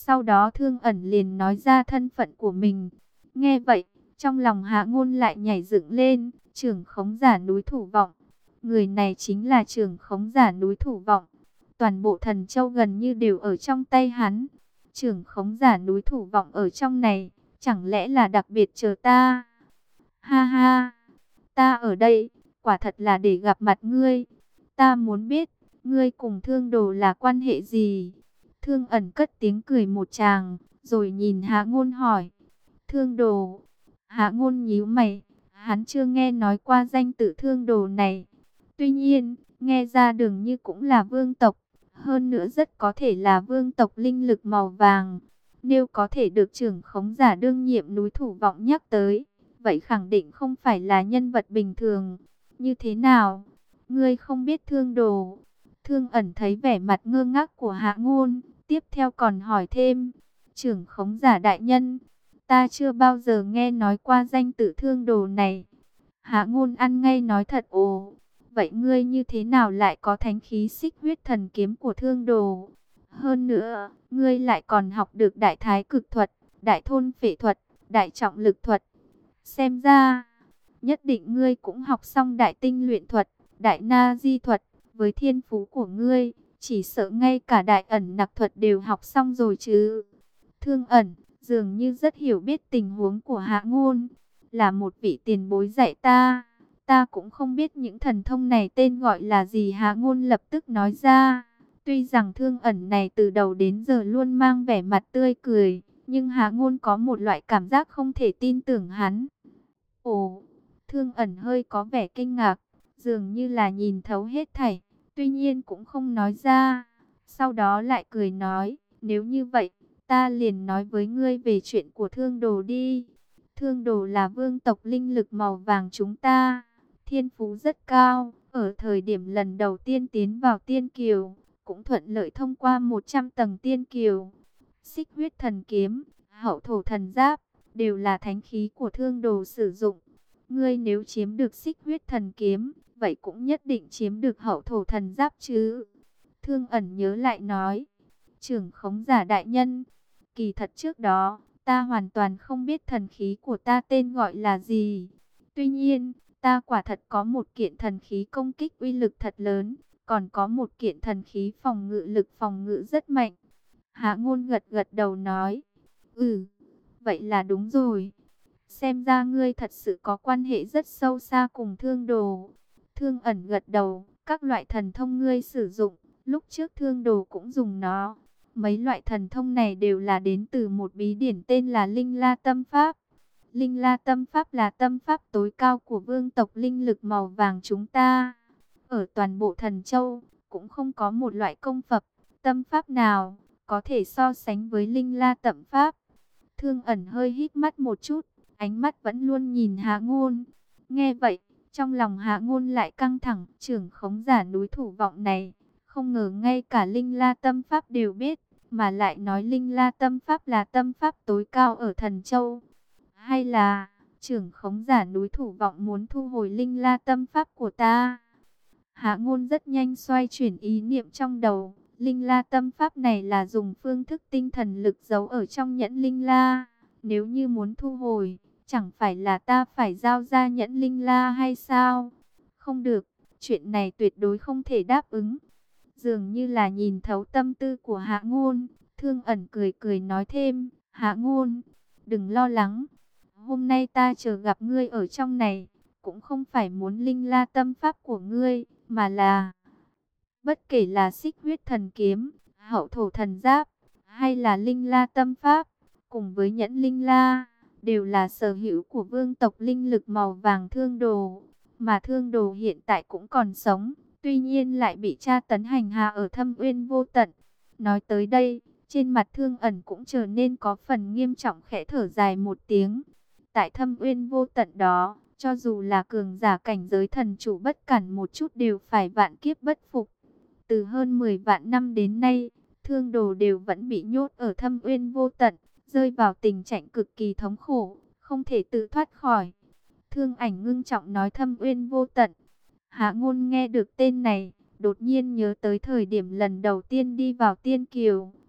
Sau đó Thương Ẩn liền nói ra thân phận của mình. Nghe vậy, trong lòng Hạ Ngôn lại nhảy dựng lên, trưởng khống giả núi Thủ Vọng. Người này chính là trưởng khống giả núi Thủ Vọng. Toàn bộ Thần Châu gần như đều ở trong tay hắn. Trưởng khống giả núi Thủ Vọng ở trong này, chẳng lẽ là đặc biệt chờ ta? Ha ha, ta ở đây, quả thật là để gặp mặt ngươi. Ta muốn biết, ngươi cùng Thương Đồ là quan hệ gì? Thương Ẩn cất tiếng cười một tràng, rồi nhìn Hạ Ngôn hỏi. Thương Đồ? Hạ Ngôn nhíu mày, hắn chưa nghe nói qua danh tự Thương Đồ này. Tuy nhiên, nghe ra đường như cũng là vương tộc, hơn nữa rất có thể là vương tộc linh lực màu vàng. Nếu có thể được trưởng khống giả đương nhiệm núi Thủ Vọng nhắc tới, vậy khẳng định không phải là nhân vật bình thường. Như thế nào? Ngươi không biết Thương Đồ? Thương Ẩn thấy vẻ mặt ngơ ngác của Hạ Ngôn, tiếp theo còn hỏi thêm. Trưởng khống giả đại nhân, ta chưa bao giờ nghe nói qua danh tự Thương Đồ này. Hạ Ngôn ăn ngay nói thật. Ồ, vậy ngươi như thế nào lại có thánh khí xích huyết thần kiếm của Thương Đồ? Hơn nữa, ngươi lại còn học được đại thái cực thuật, đại thôn phệ thuật, đại trọng lực thuật. Xem ra, nhất định ngươi cũng học xong đại tinh luyện thuật, đại na di thuật. Với thiên phú của ngươi, chỉ sợ ngay cả đại ẩn nặc thuật đều học xong rồi chứ. Thương Ẩn dường như rất hiểu biết tình huống của Hạ Ngôn, là một vị tiền bối dạy ta. Ta cũng không biết những thần thông này tên gọi là gì. Hạ Ngôn lập tức nói ra. Tuy rằng Thương Ẩn này từ đầu đến giờ luôn mang vẻ mặt tươi cười, nhưng Hạ Ngôn có một loại cảm giác không thể tin tưởng hắn. Ồ, Thương Ẩn hơi có vẻ kinh ngạc, dường như là nhìn thấu hết thảy, tuy nhiên cũng không nói ra. Sau đó lại cười nói, nếu như vậy, ta liền nói với ngươi về chuyện của Thương Đồ đi. Thương Đồ là vương tộc linh lực màu vàng chúng ta, thiên phú rất cao. Ở thời điểm lần đầu tiên tiến vào tiên kiều, cũng thuận lợi thông qua 100 tầng tiên kiều. Xích huyết thần kiếm, hậu thổ thần giáp, đều là thánh khí của Thương Đồ sử dụng. Ngươi nếu chiếm được xích huyết thần kiếm, vậy cũng nhất định chiếm được hậu thổ thần giáp chứ. Thương Ẩn nhớ lại nói, trưởng khống giả đại nhân, kỳ thật trước đó, ta hoàn toàn không biết thần khí của ta tên gọi là gì. Tuy nhiên, ta quả thật có một kiện thần khí công kích uy lực thật lớn, còn có một kiện thần khí phòng ngự lực phòng ngự rất mạnh. Hạ Ngôn gật gật đầu nói, vậy là đúng rồi. Xem ra ngươi thật sự có quan hệ rất sâu xa cùng Thương Đồ. Thương Ẩn gật đầu, các loại thần thông ngươi sử dụng, lúc trước Thương Đồ cũng dùng nó. Mấy loại thần thông này đều là đến từ một bí điển tên là Linh La Tâm Pháp. Linh La Tâm Pháp là tâm pháp tối cao của vương tộc linh lực màu vàng chúng ta. Ở toàn bộ Thần Châu, cũng không có một loại công pháp, tâm pháp nào có thể so sánh với Linh La Tâm Pháp. Thương Ẩn hơi hít mắt một chút, ánh mắt vẫn luôn nhìn Hạ Ngôn. Nghe vậy, trong lòng Hạ Ngôn lại căng thẳng. Trưởng khống giả núi Thủ Vọng này, không ngờ ngay cả Linh La Tâm Pháp đều biết, mà lại nói Linh La Tâm Pháp là tâm pháp tối cao ở Thần Châu. Hay là trưởng khống giả núi Thủ Vọng muốn thu hồi Linh La Tâm Pháp của ta? Hạ Ngôn rất nhanh xoay chuyển ý niệm trong đầu. Linh La Tâm Pháp này là dùng phương thức tinh thần lực giấu ở trong nhẫn Linh La. Nếu như muốn thu hồi, chẳng phải là ta phải giao ra nhẫn Linh La hay sao? Không được, chuyện này tuyệt đối không thể đáp ứng. Dường như là nhìn thấu tâm tư của Hạ Ngôn, Thương Ẩn cười cười nói thêm, Hạ Ngôn, đừng lo lắng. Hôm nay ta chờ gặp ngươi ở trong này, cũng không phải muốn Linh La Tâm Pháp của ngươi, mà là bất kể là xích huyết thần kiếm, hậu thổ thần giáp, hay là Linh La Tâm Pháp, cùng với nhẫn Linh La, đều là sở hữu của vương tộc linh lực màu vàng Thương Đồ. Mà Thương Đồ hiện tại cũng còn sống, tuy nhiên lại bị tra tấn hành hạ ở Thâm Uyên Vô Tận. Nói tới đây, trên mặt Thương Ẩn cũng trở nên có phần nghiêm trọng, khẽ thở dài một tiếng. Tại Thâm Uyên Vô Tận đó, cho dù là cường giả cảnh giới thần chủ bất cẩn một chút đều phải vạn kiếp bất phục. Từ hơn 10 vạn năm đến nay, Thương Đồ đều vẫn bị nhốt ở Thâm Uyên Vô Tận, rơi vào tình trạng cực kỳ thống khổ, không thể tự thoát khỏi. Thương Ảnh ngưng trọng nói Thâm Uyên Vô Tận. Hạ Ngôn nghe được tên này, đột nhiên nhớ tới thời điểm lần đầu tiên đi vào Tiên Kiều,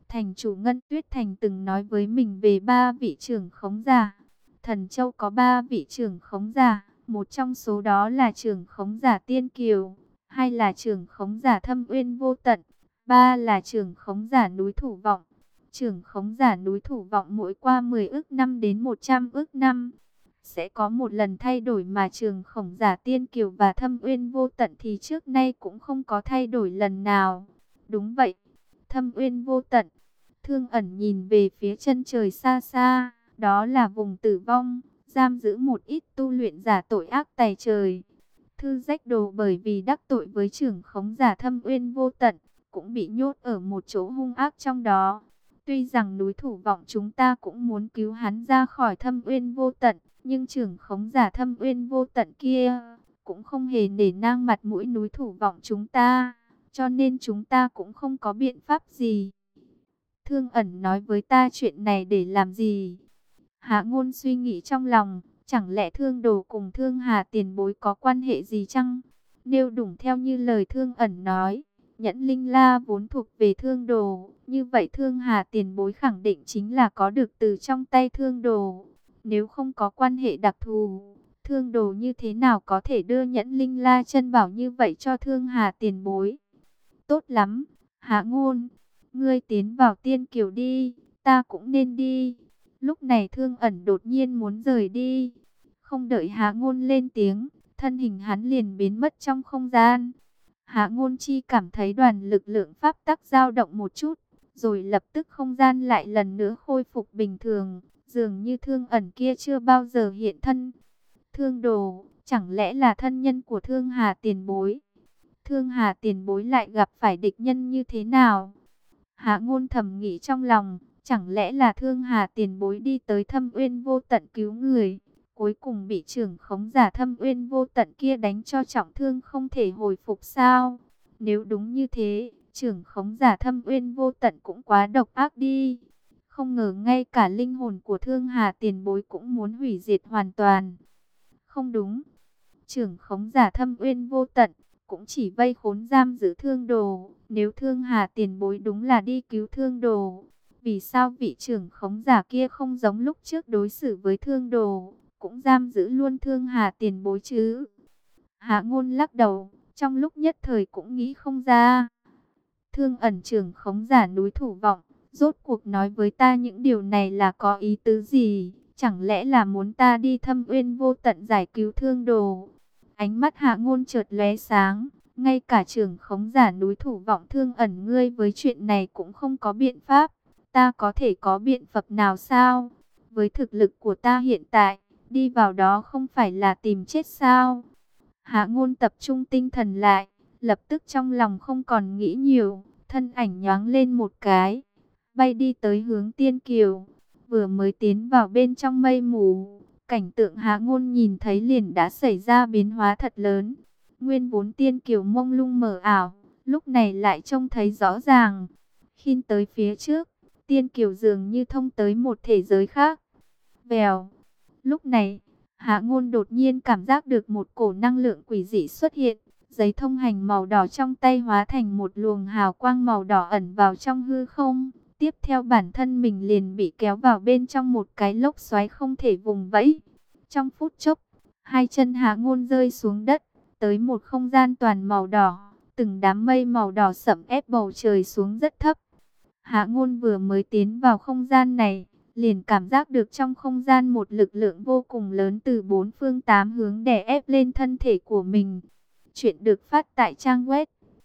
Thành chủ Ngân Tuyết Thành từng nói với mình về 3 vị trưởng khống giả. Thần Châu có 3 vị trưởng khống giả, một trong số đó là trưởng khống giả Tiên Kiều, hai là trưởng khống giả Thâm Uyên Vô Tận, ba là trưởng khống giả Núi Thủ Vọng. Trưởng khống giả Núi Thủ Vọng mỗi qua 10 ức năm đến 100 ức năm sẽ có một lần thay đổi, mà trưởng khống giả Tiên Kiều và Thâm Uyên Vô Tận thì trước nay cũng không có thay đổi lần nào. Đúng vậy, Thâm Uyên Vô Tận. Thương Ẩn nhìn về phía chân trời xa xa, đó là vùng tử vong, giam giữ một ít tu luyện giả tội ác tày trời. Thư Rách Đồ bởi vì đắc tội với trưởng khống giả Thâm Uyên Vô Tận, cũng bị nhốt ở một chỗ hung ác trong đó. Tuy rằng Núi Thủ Vọng chúng ta cũng muốn cứu hắn ra khỏi Thâm Uyên Vô Tận, nhưng trưởng khống giả Thâm Uyên Vô Tận kia cũng không hề nể nang mặt mũi Núi Thủ Vọng chúng ta, cho nên chúng ta cũng không có biện pháp gì. Thương Ẩn nói với ta chuyện này để làm gì? Hạ Ngôn suy nghĩ trong lòng, chẳng lẽ Thương Đồ cùng Thương Hà tiền bối có quan hệ gì chăng? Nếu đúng theo như lời Thương Ẩn nói, Nhẫn Linh La vốn thuộc về Thương Đồ, như vậy Thương Hà tiền bối khẳng định chính là có được từ trong tay Thương Đồ. Nếu không có quan hệ đặc thù, Thương Đồ như thế nào có thể đưa Nhẫn Linh La chân bảo như vậy cho Thương Hà tiền bối? Tốt lắm, Hạ Ngôn, ngươi tiến vào Tiên Kiều đi, ta cũng nên đi. Lúc này Thương Ẩn đột nhiên muốn rời đi. Không đợi Hạ Ngôn lên tiếng, thân hình hắn liền biến mất trong không gian. Hạ Ngôn Chi cảm thấy đoàn lực lượng pháp tắc dao động một chút, rồi lập tức không gian lại lần nữa khôi phục bình thường, dường như Thương Ẩn kia chưa bao giờ hiện thân. Thương Đồ, chẳng lẽ là thân nhân của Thương Hà tiền bối? Thương Hà tiền bối lại gặp phải địch nhân như thế nào? Hạ Ngôn thầm nghĩ trong lòng, chẳng lẽ là Thương Hà tiền bối đi tới Thâm Uyên Vô Tận cứu người, cuối cùng bị trưởng khống giả Thâm Uyên Vô Tận kia đánh cho trọng thương không thể hồi phục sao? Nếu đúng như thế, trưởng khống giả Thâm Uyên Vô Tận cũng quá độc ác đi. Không ngờ ngay cả linh hồn của Thương Hà tiền bối cũng muốn hủy diệt hoàn toàn. Không đúng, trưởng khống giả Thâm Uyên Vô Tận cũng chỉ vây khốn giam giữ Thương Đồ. Nếu Thương Hà tiền bối đúng là đi cứu Thương Đồ, vì sao vị trưởng khống giả kia không giống lúc trước đối xử với Thương Đồ, cũng giam giữ luôn Thương Hà tiền bối chứ? Hạ Ngôn lắc đầu, trong lúc nhất thời cũng nghĩ không ra. Thương Ẩn trưởng khống giả Núi Thủ Vọng, rốt cuộc nói với ta những điều này là có ý tứ gì? Chẳng lẽ là muốn ta đi Thâm Uyên Vô Tận giải cứu Thương Đồ? Ánh mắt Hạ Ngôn chợt lóe sáng, ngay cả trưởng khống giả Núi Thủ Vọng Thương Ẩn ngươi với chuyện này cũng không có biện pháp, ta có thể có biện pháp nào sao? Với thực lực của ta hiện tại, đi vào đó không phải là tìm chết sao? Hạ Ngôn tập trung tinh thần lại, lập tức trong lòng không còn nghĩ nhiều, thân ảnh nhoáng lên một cái, bay đi tới hướng Tiên Kiều. Vừa mới tiến vào bên trong mây mù, cảnh tượng Hạ Ngôn nhìn thấy liền đã xảy ra biến hóa thật lớn. Nguyên vốn Tiên Kiều mông lung mờ ảo, lúc này lại trông thấy rõ ràng. Khi tới phía trước, Tiên Kiều dường như thông tới một thế giới khác. Vèo, lúc này, Hạ Ngôn đột nhiên cảm giác được một cổ năng lượng quỷ dị xuất hiện. Giấy thông hành màu đỏ trong tay hóa thành một luồng hào quang màu đỏ ẩn vào trong hư không. Tiếp theo bản thân mình liền bị kéo vào bên trong một cái lốc xoáy không thể vùng vẫy. Trong phút chốc, hai chân Hạ Ngôn rơi xuống đất, tới một không gian toàn màu đỏ. Từng đám mây màu đỏ sẫm ép bầu trời xuống rất thấp. Hạ Ngôn vừa mới tiến vào không gian này, liền cảm giác được trong không gian một lực lượng vô cùng lớn từ bốn phương tám hướng đè ép lên thân thể của mình. Chuyện được phát tại trang web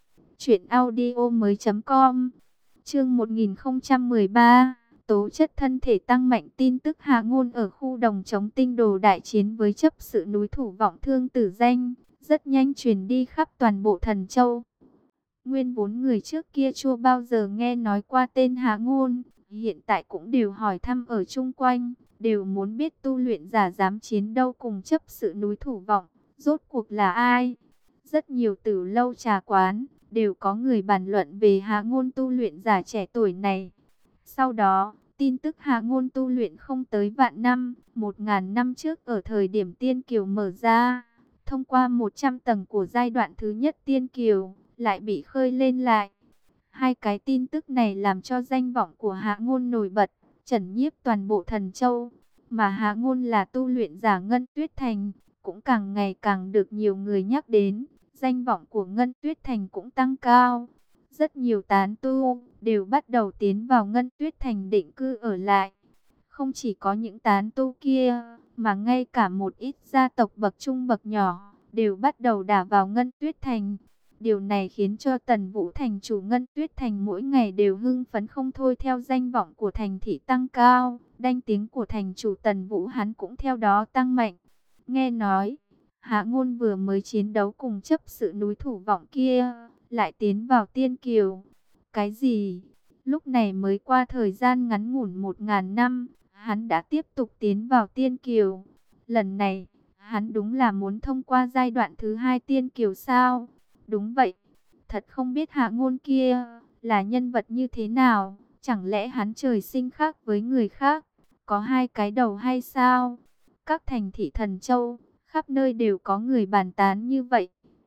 truyệnaudiomoi.com. Chương 1013, tố chất thân thể tăng mạnh. Tin tức Hạ Ngôn ở khu đồng chống tinh đồ đại chiến với chấp sự Núi Thủ Vọng Thương Tử Danh, rất nhanh truyền đi khắp toàn bộ Thần Châu. Nguyên vốn người trước kia chưa bao giờ nghe nói qua tên Hạ Ngôn, hiện tại cũng đều hỏi thăm ở chung quanh, đều muốn biết tu luyện giả dám chiến đấu cùng chấp sự Núi Thủ Vọng, rốt cuộc là ai. Rất nhiều tử lâu trà quán, đều có người bàn luận về Hạ Ngôn tu luyện giả trẻ tuổi này. Sau đó, tin tức Hạ Ngôn tu luyện không tới vạn năm, 1000 năm trước ở thời điểm Tiên Kiều mở ra, thông qua 100 tầng của giai đoạn thứ nhất Tiên Kiều, lại bị khơi lên lại. Hai cái tin tức này làm cho danh vọng của Hạ Ngôn nổi bật, chấn nhiếp toàn bộ Thần Châu. Mà Hạ Ngôn là tu luyện giả Ngân Tuyết Thành, cũng càng ngày càng được nhiều người nhắc đến. Danh vọng của Ngân Tuyết Thành cũng tăng cao. Rất nhiều tán tu đều bắt đầu tiến vào Ngân Tuyết Thành định cư ở lại. Không chỉ có những tán tu kia, mà ngay cả một ít gia tộc bậc trung bậc nhỏ đều bắt đầu đả vào Ngân Tuyết Thành. Điều này khiến cho Tần Vũ thành chủ Ngân Tuyết Thành mỗi ngày đều hưng phấn không thôi, theo danh vọng của thành thị tăng cao, danh tiếng của thành chủ Tần Vũ hắn cũng theo đó tăng mạnh. Nghe nói, Hạ Ngôn vừa mới chiến đấu cùng chấp sự núi Thủ Vọng kia, lại tiến vào Tiên Kiều. Cái gì? Lúc này mới qua thời gian ngắn ngủn 1000 năm, hắn đã tiếp tục tiến vào Tiên Kiều. Lần này, hắn đúng là muốn thông qua giai đoạn thứ 2 Tiên Kiều sao? Đúng vậy, thật không biết Hạ Ngôn kia là nhân vật như thế nào, chẳng lẽ hắn trời sinh khác với người khác, có hai cái đầu hay sao? Các thành thị Thần Châu, khắp nơi đều có người bàn tán như vậy.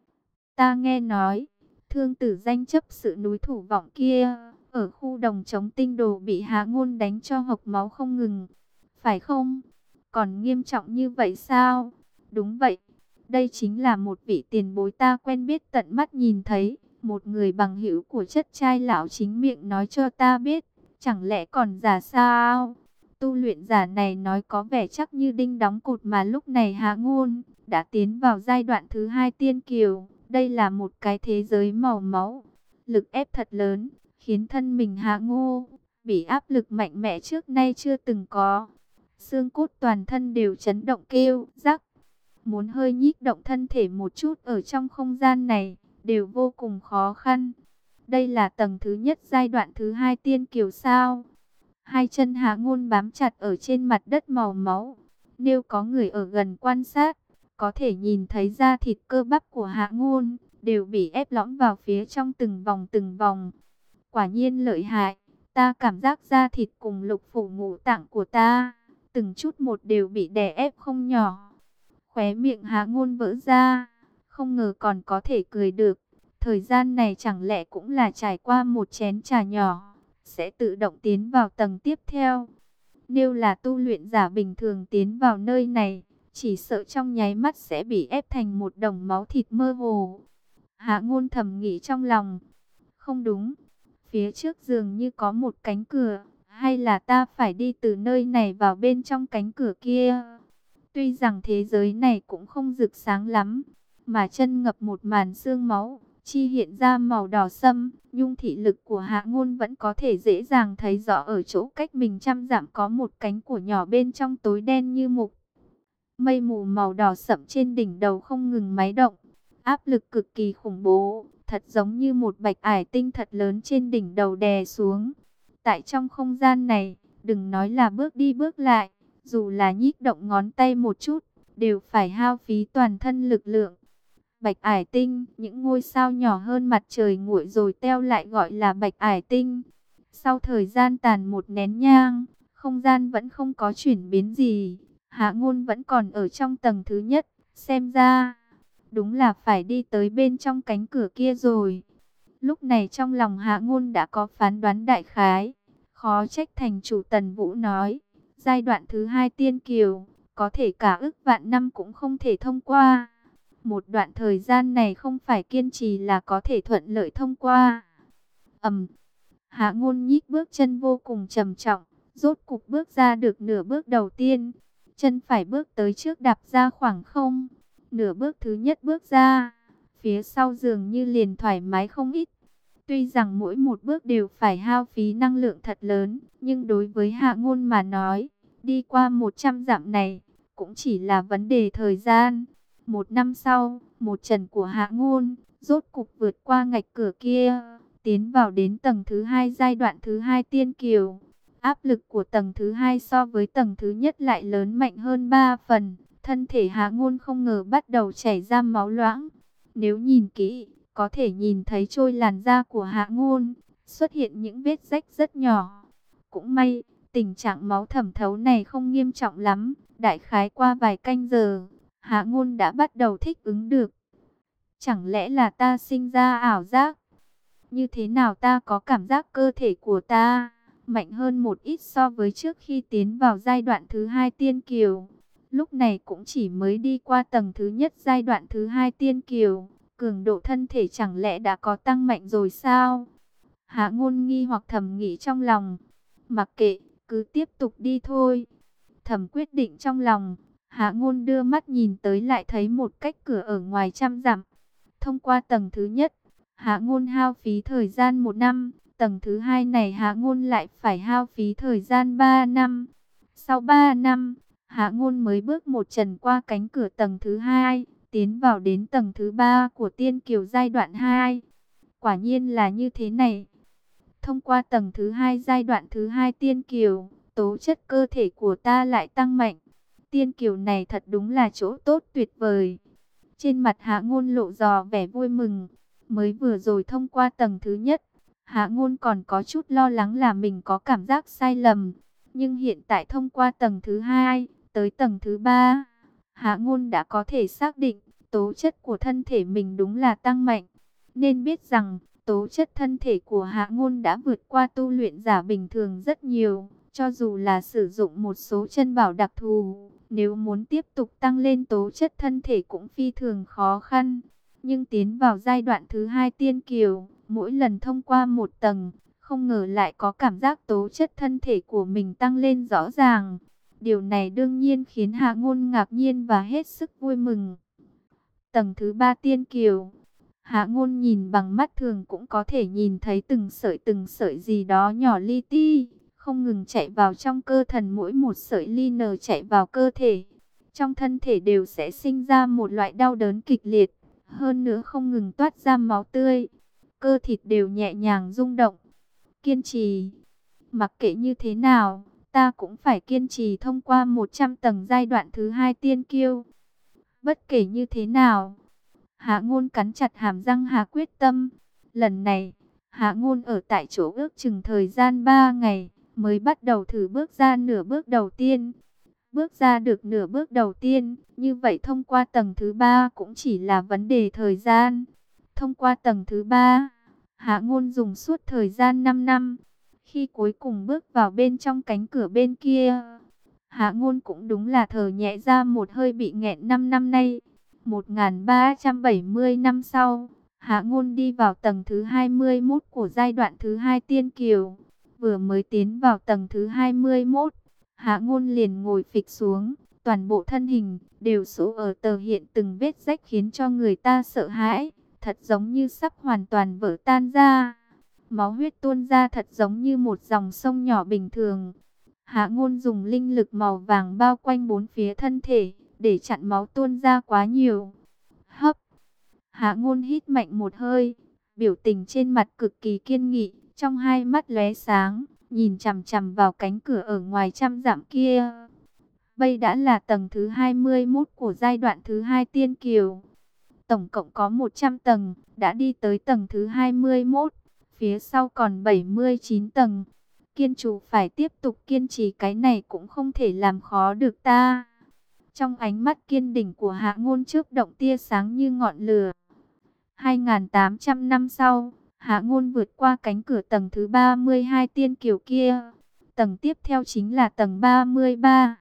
Ta nghe nói, thương tử danh chấp sự núi Thủ Vọng kia, ở khu đồng trống tinh đồ bị Hạ Ngôn đánh cho hộc máu không ngừng, phải không? Còn nghiêm trọng như vậy sao? Đúng vậy. Đây chính là một vị tiền bối ta quen biết tận mắt nhìn thấy, một người bằng hữu của chất trai lão chính miệng nói cho ta biết, chẳng lẽ còn giả sao? Tu luyện giả này nói có vẻ chắc như đinh đóng cột, mà lúc này Hạ Ngôn đã tiến vào giai đoạn thứ 2 Tiên Kiều, đây là một cái thế giới màu máu, lực ép thật lớn, khiến thân mình Hạ Ngôn bị áp lực mạnh mẽ trước nay chưa từng có. Xương cốt toàn thân đều chấn động kêu rắc. Muốn hơi nhích động thân thể một chút ở trong không gian này, đều vô cùng khó khăn. Đây là tầng thứ nhất giai đoạn thứ 2 Tiên Kiều sao? Hai chân Hạ Ngôn bám chặt ở trên mặt đất màu máu. Nếu có người ở gần quan sát, có thể nhìn thấy da thịt cơ bắp của Hạ Ngôn đều bị ép lõm vào phía trong từng vòng từng vòng. Quả nhiên lợi hại, ta cảm giác da thịt cùng lục phủ ngũ tạng của ta, từng chút một đều bị đè ép không nhỏ. Khóe miệng Hạ Ngôn vỡ ra, không ngờ còn có thể cười được. Thời gian này chẳng lẽ cũng là trải qua một chén trà nhỏ, sẽ tự động tiến vào tầng tiếp theo. Nếu là tu luyện giả bình thường tiến vào nơi này, chỉ sợ trong nháy mắt sẽ bị ép thành một đống máu thịt mơ hồ. Hạ Ngôn thầm nghĩ trong lòng, không đúng, phía trước dường như có một cánh cửa, hay là ta phải đi từ nơi này vào bên trong cánh cửa kia? Tuy rằng thế giới này cũng không rực sáng lắm, mà chân ngập một màn sương máu, chi hiện ra màu đỏ sẫm, nhưng thị lực của Hạ Ngôn vẫn có thể dễ dàng thấy rõ ở chỗ cách mình 100 dặm có một cánh cửa nhỏ bên trong tối đen như mực. Mây mù màu đỏ sẫm trên đỉnh đầu không ngừng máy động, áp lực cực kỳ khủng bố, thật giống như một bạch ải tinh thật lớn trên đỉnh đầu đè xuống. Tại trong không gian này, đừng nói là bước đi bước lại, dù là nhích động ngón tay một chút, đều phải hao phí toàn thân lực lượng. Bạch ải tinh, những ngôi sao nhỏ hơn mặt trời nguội rồi teo lại gọi là bạch ải tinh. Sau thời gian tàn một nén nhang, không gian vẫn không có chuyển biến gì. Hạ Ngôn vẫn còn ở trong tầng thứ nhất, xem ra đúng là phải đi tới bên trong cánh cửa kia rồi. Lúc này trong lòng Hạ Ngôn đã có phán đoán đại khái, khó trách thành chủ Tần Vũ nói, giai đoạn thứ 2 Tiên Kiều, có thể cả ức vạn năm cũng không thể thông qua. Một đoạn thời gian này không phải kiên trì là có thể thuận lợi thông qua. Hạ Ngôn nhích bước chân vô cùng trầm trọng, rốt cục bước ra được nửa bước đầu tiên. Chân phải bước tới trước đạp ra khoảng không. Nửa bước thứ nhất bước ra, phía sau dường như liền thoải mái không ít. Tuy rằng mỗi một bước đều phải hao phí năng lượng thật lớn, nhưng đối với Hạ Ngôn mà nói, đi qua 100 dặm này, cũng chỉ là vấn đề thời gian. Một năm sau, một chân của Hạ Ngôn, rốt cục vượt qua ngạch cửa kia, tiến vào đến tầng thứ 2 giai đoạn thứ 2 Tiên Kiều. Áp lực của tầng thứ 2 so với tầng thứ nhất lại lớn mạnh hơn 3 phần. Thân thể Hạ Ngôn không ngờ bắt đầu chảy ra máu loãng. Nếu nhìn kỹ, có thể nhìn thấy trôi làn da của Hạ Ngôn xuất hiện những vết rách rất nhỏ. Cũng may, tình trạng máu thẩm thấu này không nghiêm trọng lắm. Đại khái qua vài canh giờ, Hạ Ngôn đã bắt đầu thích ứng được. Chẳng lẽ là ta sinh ra ảo giác? Như thế nào ta có cảm giác cơ thể của ta mạnh hơn một ít so với trước khi tiến vào giai đoạn thứ hai tiên kiều. Lúc này cũng chỉ mới đi qua tầng thứ nhất giai đoạn thứ hai tiên kiều. Cường độ thân thể chẳng lẽ đã có tăng mạnh rồi sao? Hạ Ngôn nghi hoặc thầm nghĩ trong lòng. Mặc kệ, cứ tiếp tục đi thôi. Thầm quyết định trong lòng. Hạ Ngôn đưa mắt nhìn tới lại thấy một cách cửa ở ngoài trăm dặm. Thông qua tầng thứ nhất, Hạ Ngôn hao phí thời gian 1 năm. Tầng thứ hai này Hạ Ngôn lại phải hao phí thời gian 3 năm. Sau 3 năm, Hạ Ngôn mới bước một trần qua cánh cửa tầng thứ hai, tiến vào đến tầng thứ 3 của Tiên Kiều giai đoạn 2. Quả nhiên là như thế này. Thông qua tầng thứ hai giai đoạn thứ hai Tiên Kiều, tố chất cơ thể của ta lại tăng mạnh. Tiên Kiều này thật đúng là chỗ tốt tuyệt vời. Trên mặt Hạ Ngôn lộ rõ vẻ vui mừng. Mới vừa rồi thông qua tầng thứ nhất, Hạ Ngôn còn có chút lo lắng là mình có cảm giác sai lầm. Nhưng hiện tại thông qua tầng thứ hai, tới tầng thứ ba, Hạ Ngôn đã có thể xác định tố chất của thân thể mình đúng là tăng mạnh. Nên biết rằng tố chất thân thể của Hạ Ngôn đã vượt qua tu luyện giả bình thường rất nhiều. Cho dù là sử dụng một số chân bảo đặc thù, nếu muốn tiếp tục tăng lên tố chất thân thể cũng phi thường khó khăn. Nhưng tiến vào giai đoạn thứ hai Tiên Kiều, mỗi lần thông qua một tầng, không ngờ lại có cảm giác tố chất thân thể của mình tăng lên rõ ràng. Điều này đương nhiên khiến Hạ Ngôn ngạc nhiên và hết sức vui mừng. Tầng thứ ba Tiên Kiều, Hạ Ngôn nhìn bằng mắt thường cũng có thể nhìn thấy từng sợi gì đó nhỏ li ti, không ngừng chạy vào trong cơ thần, mỗi một sợi li nờ chạy vào cơ thể. Trong thân thể đều sẽ sinh ra một loại đau đớn kịch liệt, hơn nữa không ngừng toát ra máu tươi. Cơ thịt đều nhẹ nhàng rung động. Kiên trì. Mặc kệ như thế nào, ta cũng phải kiên trì thông qua 100 tầng giai đoạn thứ hai Tiên Kiêu. Bất kể như thế nào, Hạ Ngôn cắn chặt hàm răng hạ quyết tâm. Lần này, Hạ Ngôn ở tại chỗ ước chừng thời gian 3 ngày, mới bắt đầu thử bước ra nửa bước đầu tiên. Bước ra được nửa bước đầu tiên, như vậy thông qua tầng thứ 3 cũng chỉ là vấn đề thời gian. Thông qua tầng thứ 3, Hạ Ngôn dùng suốt thời gian 5 năm. Khi cuối cùng bước vào bên trong cánh cửa bên kia, Hạ Ngôn cũng đúng là thở nhẹ ra một hơi, bị nghẹn 5 năm nay. 1370 năm sau, Hạ Ngôn đi vào tầng thứ 21 của giai đoạn thứ hai Tiên Kiều. Vừa mới tiến vào tầng thứ 21, Hạ Ngôn liền ngồi phịch xuống, toàn bộ thân hình đều số ở tờ hiện từng vết rách khiến cho người ta sợ hãi, thật giống như sắp hoàn toàn vỡ tan ra. Máu huyết tuôn ra thật giống như một dòng sông nhỏ bình thường. Hạ Ngôn dùng linh lực màu vàng bao quanh bốn phía thân thể, để chặn máu tuôn ra quá nhiều. Hấp. Hạ Ngôn hít mạnh một hơi, biểu tình trên mặt cực kỳ kiên nghị, trong hai mắt lóe sáng, nhìn chằm chằm vào cánh cửa ở ngoài trăm dặm kia. Đây đã là tầng thứ 21 của giai đoạn thứ hai Tiên Kiều. Tổng cộng có 100 tầng, đã đi tới tầng thứ 21, phía sau còn 79 tầng. Kiên chủ phải tiếp tục kiên trì, cái này cũng không thể làm khó được ta. Trong ánh mắt kiên định của Hạ Ngôn chớp động tia sáng như ngọn lửa. 2.800 năm sau, Hạ Ngôn vượt qua cánh cửa tầng thứ 32 Tiên Kiều kia. Tầng tiếp theo chính là tầng 33.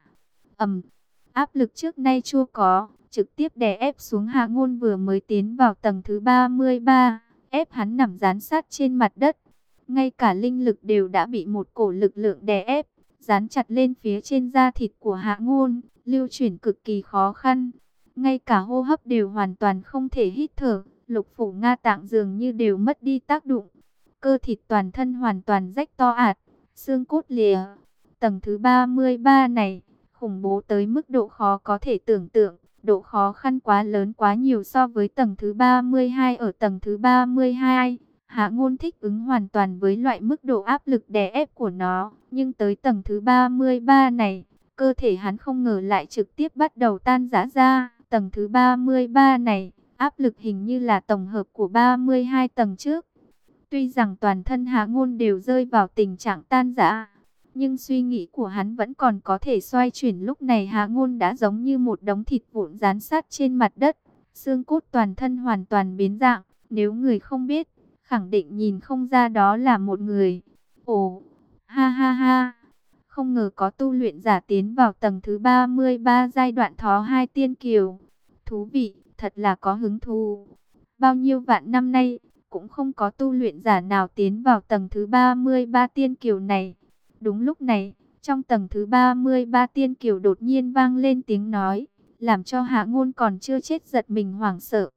Áp lực trước nay chưa có, trực tiếp đè ép xuống Hạ Ngôn vừa mới tiến vào tầng thứ 33, ép hắn nằm dán sát trên mặt đất. Ngay cả linh lực đều đã bị một cổ lực lượng đè ép, dán chặt lên phía trên da thịt của Hạ Ngôn, lưu chuyển cực kỳ khó khăn. Ngay cả hô hấp đều hoàn toàn không thể hít thở, lục phủ Nga tạng dường như đều mất đi tác dụng. Cơ thịt toàn thân hoàn toàn rách to ạt, xương cốt lìa. Tầng thứ 33 này, khủng bố tới mức độ khó có thể tưởng tượng, độ khó khăn quá lớn quá nhiều so với tầng thứ 32. Ở tầng thứ 32, Hạ Ngôn thích ứng hoàn toàn với loại mức độ áp lực đè ép của nó, nhưng tới tầng thứ 33 này, cơ thể hắn không ngờ lại trực tiếp bắt đầu tan rã ra. Tầng thứ 33 này, áp lực hình như là tổng hợp của 32 tầng trước. Tuy rằng toàn thân Hạ Ngôn đều rơi vào tình trạng tan rã, nhưng suy nghĩ của hắn vẫn còn có thể xoay chuyển. Lúc này Hạ Ngôn đã giống như một đống thịt vụn dán sát trên mặt đất, xương cốt toàn thân hoàn toàn biến dạng. Nếu người không biết, khẳng định nhìn không ra đó là một người. Ồ, ha ha ha, không ngờ có tu luyện giả tiến vào tầng thứ 33 giai đoạn Thó Hai Tiên Kiều. Thú vị, thật là có hứng thú. Bao nhiêu vạn năm nay, cũng không có tu luyện giả nào tiến vào tầng thứ 33 Tiên Kiều này. Đúng lúc này, trong tầng thứ 33 Tiên Kiều đột nhiên vang lên tiếng nói, làm cho Hạ Ngôn còn chưa chết giật mình hoảng sợ.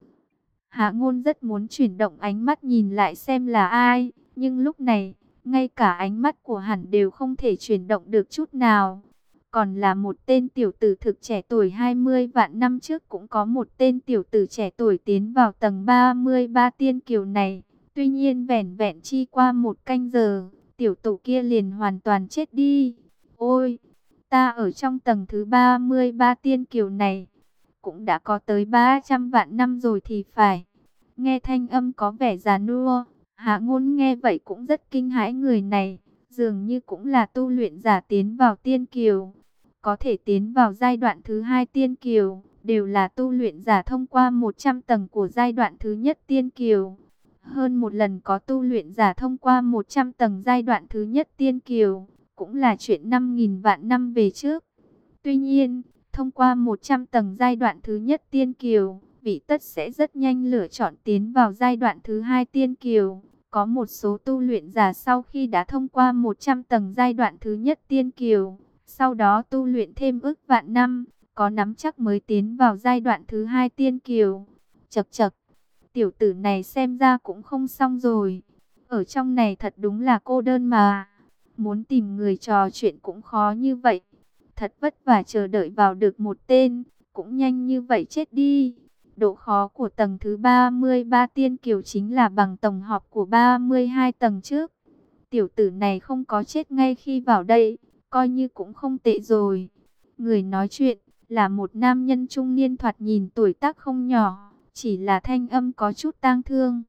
Hạ Ngôn rất muốn chuyển động ánh mắt nhìn lại xem là ai, nhưng lúc này, ngay cả ánh mắt của hắn đều không thể chuyển động được chút nào. Còn là một tên tiểu tử thực trẻ tuổi 20 vạn năm trước cũng có một tên tiểu tử trẻ tuổi tiến vào tầng 33 Tiên Kiều này. Tuy nhiên vẻn vẹn chi qua một canh giờ, tiểu tử kia liền hoàn toàn chết đi. Ôi, ta ở trong tầng thứ 33 Tiên Kiều này cũng đã có tới 300 vạn năm rồi thì phải. Nghe thanh âm có vẻ già nua, Hạ Ngôn nghe vậy cũng rất kinh hãi, người này dường như cũng là tu luyện giả tiến vào Tiên Kiều. Có thể tiến vào giai đoạn thứ 2 Tiên Kiều, đều là tu luyện giả thông qua 100 tầng của giai đoạn thứ nhất Tiên Kiều. Hơn một lần có tu luyện giả thông qua 100 tầng giai đoạn thứ nhất Tiên Kiều, cũng là chuyện 5.000 vạn năm về trước. Tuy nhiên, thông qua 100 tầng giai đoạn thứ nhất Tiên Kiều, vị tất sẽ rất nhanh lựa chọn tiến vào giai đoạn thứ 2 Tiên Kiều. Có một số tu luyện giả sau khi đã thông qua 100 tầng giai đoạn thứ nhất Tiên Kiều, sau đó tu luyện thêm ức vạn năm, có nắm chắc mới tiến vào giai đoạn thứ 2 Tiên Kiều. Chậc chậc, tiểu tử này xem ra cũng không xong rồi. Ở trong này thật đúng là cô đơn mà. Muốn tìm người trò chuyện cũng khó như vậy. Thật vất vả chờ đợi vào được một tên, cũng nhanh như vậy chết đi. Độ khó của tầng thứ 33 Tiên Kiều chính là bằng tổng hợp của 32 tầng trước. Tiểu tử này không có chết ngay khi vào đây, coi như cũng không tệ rồi. Người nói chuyện là một nam nhân trung niên thoạt nhìn tuổi tác không nhỏ, chỉ là thanh âm có chút tang thương.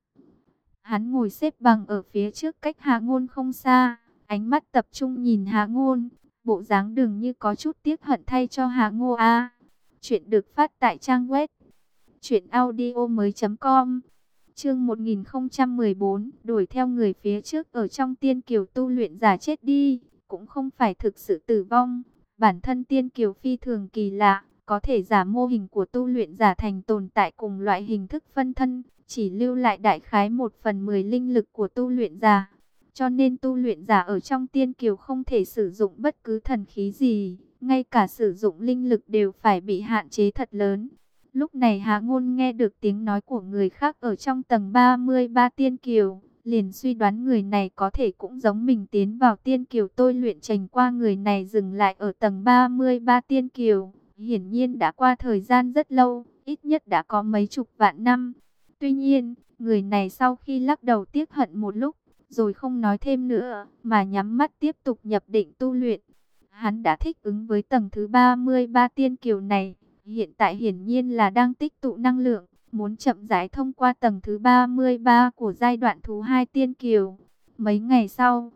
Hắn ngồi xếp bằng ở phía trước cách Hạ Ngôn không xa, ánh mắt tập trung nhìn Hạ Ngôn, bộ dáng dường như có chút tiếc hận thay cho Hạ Ngôn a. Chuyện được phát tại trang web truyệnaudiomoi.com. Chương 1014, đuổi theo người phía trước. Ở trong Tiên Kiều tu luyện giả chết đi, cũng không phải thực sự tử vong. Bản thân Tiên Kiều phi thường kỳ lạ, có thể giả mô hình của tu luyện giả thành tồn tại cùng loại hình thức phân thân, chỉ lưu lại đại khái 1/10 linh lực của tu luyện giả. Cho nên tu luyện giả ở trong Tiên Kiều không thể sử dụng bất cứ thần khí gì, ngay cả sử dụng linh lực đều phải bị hạn chế thật lớn. Lúc này Hạ Ngôn nghe được tiếng nói của người khác ở trong tầng 33 Tiên Kiều, liền suy đoán người này có thể cũng giống mình tiến vào Tiên Kiều tôi luyện trành qua. Người này dừng lại ở tầng 33 Tiên Kiều, hiển nhiên đã qua thời gian rất lâu, ít nhất đã có mấy chục vạn năm. Tuy nhiên, người này sau khi lắc đầu tiếc hận một lúc, rồi không nói thêm nữa, mà nhắm mắt tiếp tục nhập định tu luyện. Hắn đã thích ứng với tầng thứ 33 Tiên Kiều này, hiện tại hiển nhiên là đang tích tụ năng lượng, muốn chậm rãi thông qua tầng thứ 33 của giai đoạn thứ 2 Tiên Kiều. Mấy ngày sau,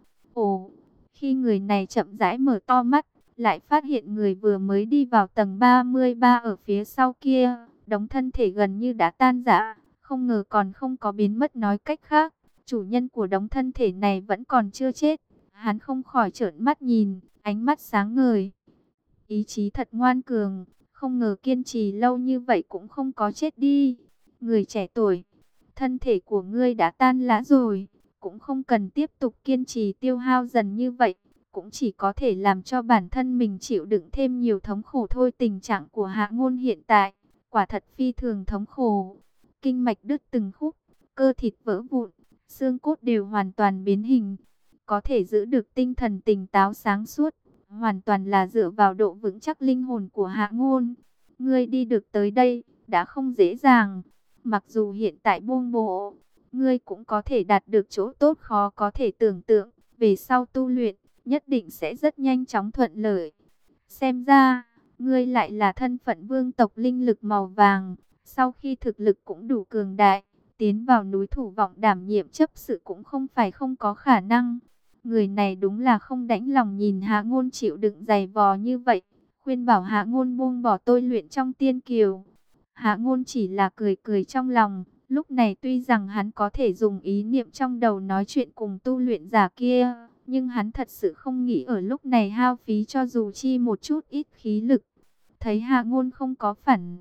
khi người này chậm rãi mở to mắt, lại phát hiện người vừa mới đi vào tầng 33 ở phía sau kia, đống thân thể gần như đã tan rã, không ngờ còn không có biến mất. Nói cách khác, chủ nhân của đống thân thể này vẫn còn chưa chết. Hắn không khỏi trợn mắt nhìn, ánh mắt sáng ngời. Ý chí thật ngoan cường, không ngờ kiên trì lâu như vậy cũng không có chết đi. Người trẻ tuổi, thân thể của ngươi đã tan rã rồi, cũng không cần tiếp tục kiên trì tiêu hao dần như vậy, cũng chỉ có thể làm cho bản thân mình chịu đựng thêm nhiều thống khổ thôi. Tình trạng của Hạ Ngôn hiện tại, quả thật phi thường thống khổ. Kinh mạch đứt từng khúc, cơ thịt vỡ vụn, xương cốt đều hoàn toàn biến hình. Có thể giữ được tinh thần tỉnh táo sáng suốt, hoàn toàn là dựa vào độ vững chắc linh hồn của Hạ Ngôn. Ngươi đi được tới đây, đã không dễ dàng. Mặc dù hiện tại buông bộ, ngươi cũng có thể đạt được chỗ tốt khó có thể tưởng tượng. Về sau tu luyện, nhất định sẽ rất nhanh chóng thuận lợi. Xem ra, ngươi lại là thân phận vương tộc linh lực màu vàng. Sau khi thực lực cũng đủ cường đại, tiến vào núi Thủ Vọng đảm nhiệm chấp sự cũng không phải không có khả năng. Người này đúng là không đãnh lòng nhìn Hạ Ngôn chịu đựng dày vò như vậy, khuyên bảo Hạ Ngôn buông bỏ tôi luyện trong Tiên Kiều. Hạ Ngôn chỉ là cười cười trong lòng, Lúc này tuy rằng hắn có thể dùng ý niệm trong đầu nói chuyện cùng tu luyện giả kia, nhưng hắn thật sự không nghĩ ở lúc này hao phí cho dù chi một chút ít khí lực. Thấy Hạ Ngôn không có phản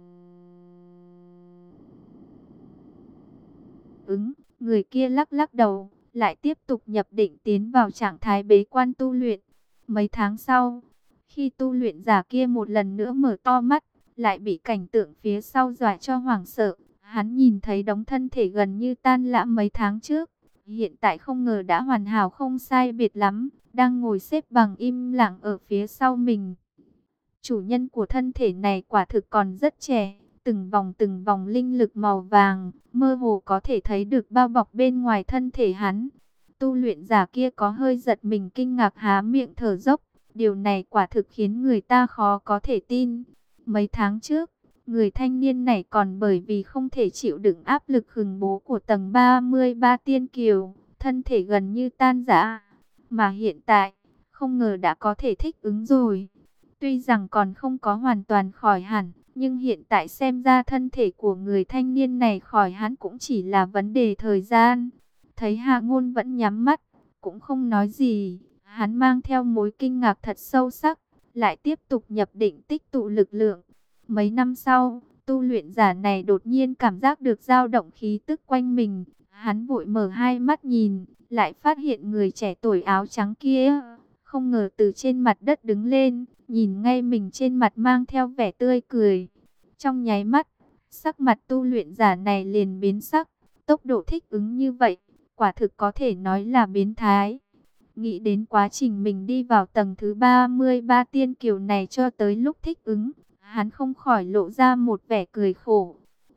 ứng, người kia lắc lắc đầu, lại tiếp tục nhập định tiến vào trạng thái bế quan tu luyện. Mấy tháng sau, khi tu luyện giả kia một lần nữa mở to mắt, lại bị cảnh tượng phía sau dọa cho hoảng sợ. Hắn nhìn thấy đống thân thể gần như tan rã mấy tháng trước, hiện tại không ngờ đã hoàn hảo không sai biệt lắm, đang ngồi xếp bằng im lặng ở phía sau mình. Chủ nhân của thân thể này quả thực còn rất trẻ, từng vòng linh lực màu vàng, mơ hồ có thể thấy được bao bọc bên ngoài thân thể hắn. Tu luyện giả kia có hơi giật mình kinh ngạc há miệng thở dốc, điều này quả thực khiến người ta khó có thể tin. Mấy tháng trước, người thanh niên này còn bởi vì không thể chịu đựng áp lực khủng bố của tầng 33 tiên kiều, thân thể gần như tan rã. Mà hiện tại, không ngờ đã có thể thích ứng rồi. Tuy rằng còn không có hoàn toàn khỏi hẳn, nhưng hiện tại xem ra thân thể của người thanh niên này khỏi hẳn cũng chỉ là vấn đề thời gian. Thấy Hạ Ngôn vẫn nhắm mắt, cũng không nói gì, hắn mang theo mối kinh ngạc thật sâu sắc, lại tiếp tục nhập định tích tụ lực lượng. Mấy năm sau, tu luyện giả này đột nhiên cảm giác được dao động khí tức quanh mình. Hắn vội mở hai mắt nhìn, lại phát hiện người trẻ tuổi áo trắng kia, không ngờ từ trên mặt đất đứng lên, nhìn ngay mình trên mặt mang theo vẻ tươi cười. Trong nháy mắt, sắc mặt tu luyện giả này liền biến sắc, tốc độ thích ứng như vậy, quả thực có thể nói là biến thái. Nghĩ đến quá trình mình đi vào tầng thứ 33 tiên kiều này cho tới lúc thích ứng, hắn không khỏi lộ ra một vẻ cười khổ.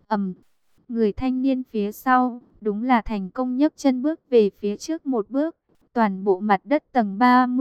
Người thanh niên phía sau, đúng là thành công nhấc chân bước về phía trước một bước. Toàn bộ mặt đất tầng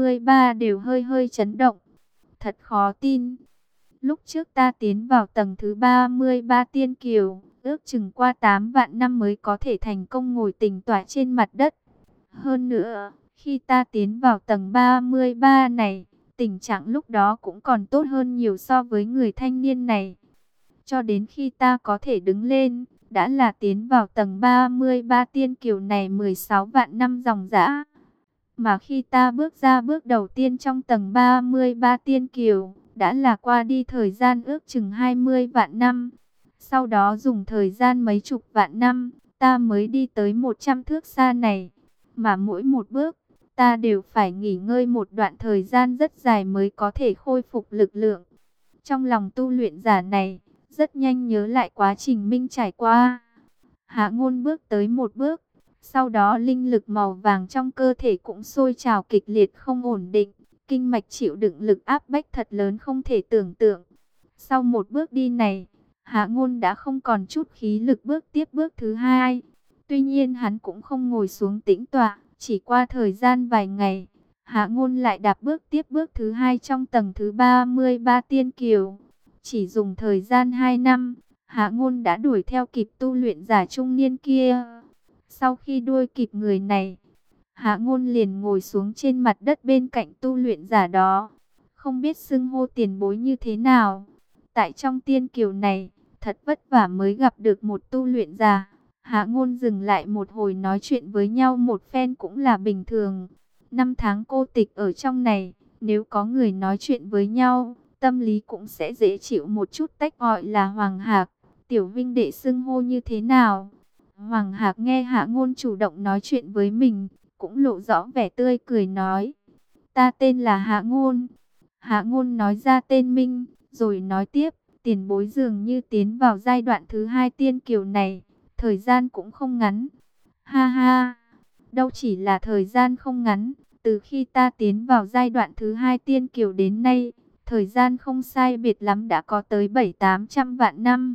33 đều hơi hơi chấn động. Thật khó tin. Lúc trước ta tiến vào tầng thứ 33 tiên kiều, ước chừng qua 8 vạn năm mới có thể thành công ngồi tĩnh tọa trên mặt đất. Hơn nữa, khi ta tiến vào tầng 33 này, tình trạng lúc đó cũng còn tốt hơn nhiều so với người thanh niên này. Cho đến khi ta có thể đứng lên, đã là tiến vào tầng 33 tiên kiều này 16 vạn năm dòng dã. Mà khi ta bước ra bước đầu tiên trong tầng 33 tiên kiều, đã là qua đi thời gian ước chừng 20 vạn năm. Sau đó dùng thời gian mấy chục vạn năm, ta mới đi tới 100 thước xa này. Mà mỗi một bước, ta đều phải nghỉ ngơi một đoạn thời gian rất dài mới có thể khôi phục lực lượng. Trong lòng tu luyện giả này, rất nhanh nhớ lại quá trình mình trải qua. Hạ Ngôn bước tới một bước, sau đó linh lực màu vàng trong cơ thể cũng sôi trào kịch liệt không ổn định, kinh mạch chịu đựng lực áp bách thật lớn không thể tưởng tượng. Sau một bước đi này, Hạ Ngôn đã không còn chút khí lực bước tiếp bước thứ hai. Tuy nhiên hắn cũng không ngồi xuống tĩnh tọa, chỉ qua thời gian vài ngày, Hạ Ngôn lại đạp bước tiếp bước thứ hai trong tầng thứ 33 tiên kiều. Chỉ dùng thời gian 2 năm, Hạ Ngôn đã đuổi theo kịp tu luyện giả trung niên kia. Sau khi đuổi kịp người này, Hạ Ngôn liền ngồi xuống trên mặt đất bên cạnh tu luyện giả đó. Không biết xưng hô tiền bối như thế nào. Tại trong tiên kiều này, thật vất vả mới gặp được một tu luyện giả. Hạ Ngôn dừng lại một hồi nói chuyện với nhau một phen cũng là bình thường. 5 tháng cô tịch ở trong này, nếu có người nói chuyện với nhau, tâm lý cũng sẽ dễ chịu một chút. Tách gọi là Hoàng Hạc, tiểu vinh đệ xưng hô như thế nào? Hoàng Hạc nghe Hạ Ngôn chủ động nói chuyện với mình, cũng lộ rõ vẻ tươi cười nói. Ta tên là Hạ Ngôn. Hạ Ngôn nói ra tên mình, rồi nói tiếp, tiền bối dường như tiến vào giai đoạn thứ hai tiên kiều này, thời gian cũng không ngắn. Ha ha, đâu chỉ là thời gian không ngắn, từ khi ta tiến vào giai đoạn thứ hai tiên kiều đến nay, thời gian không sai biệt lắm đã có tới 700-800 vạn năm.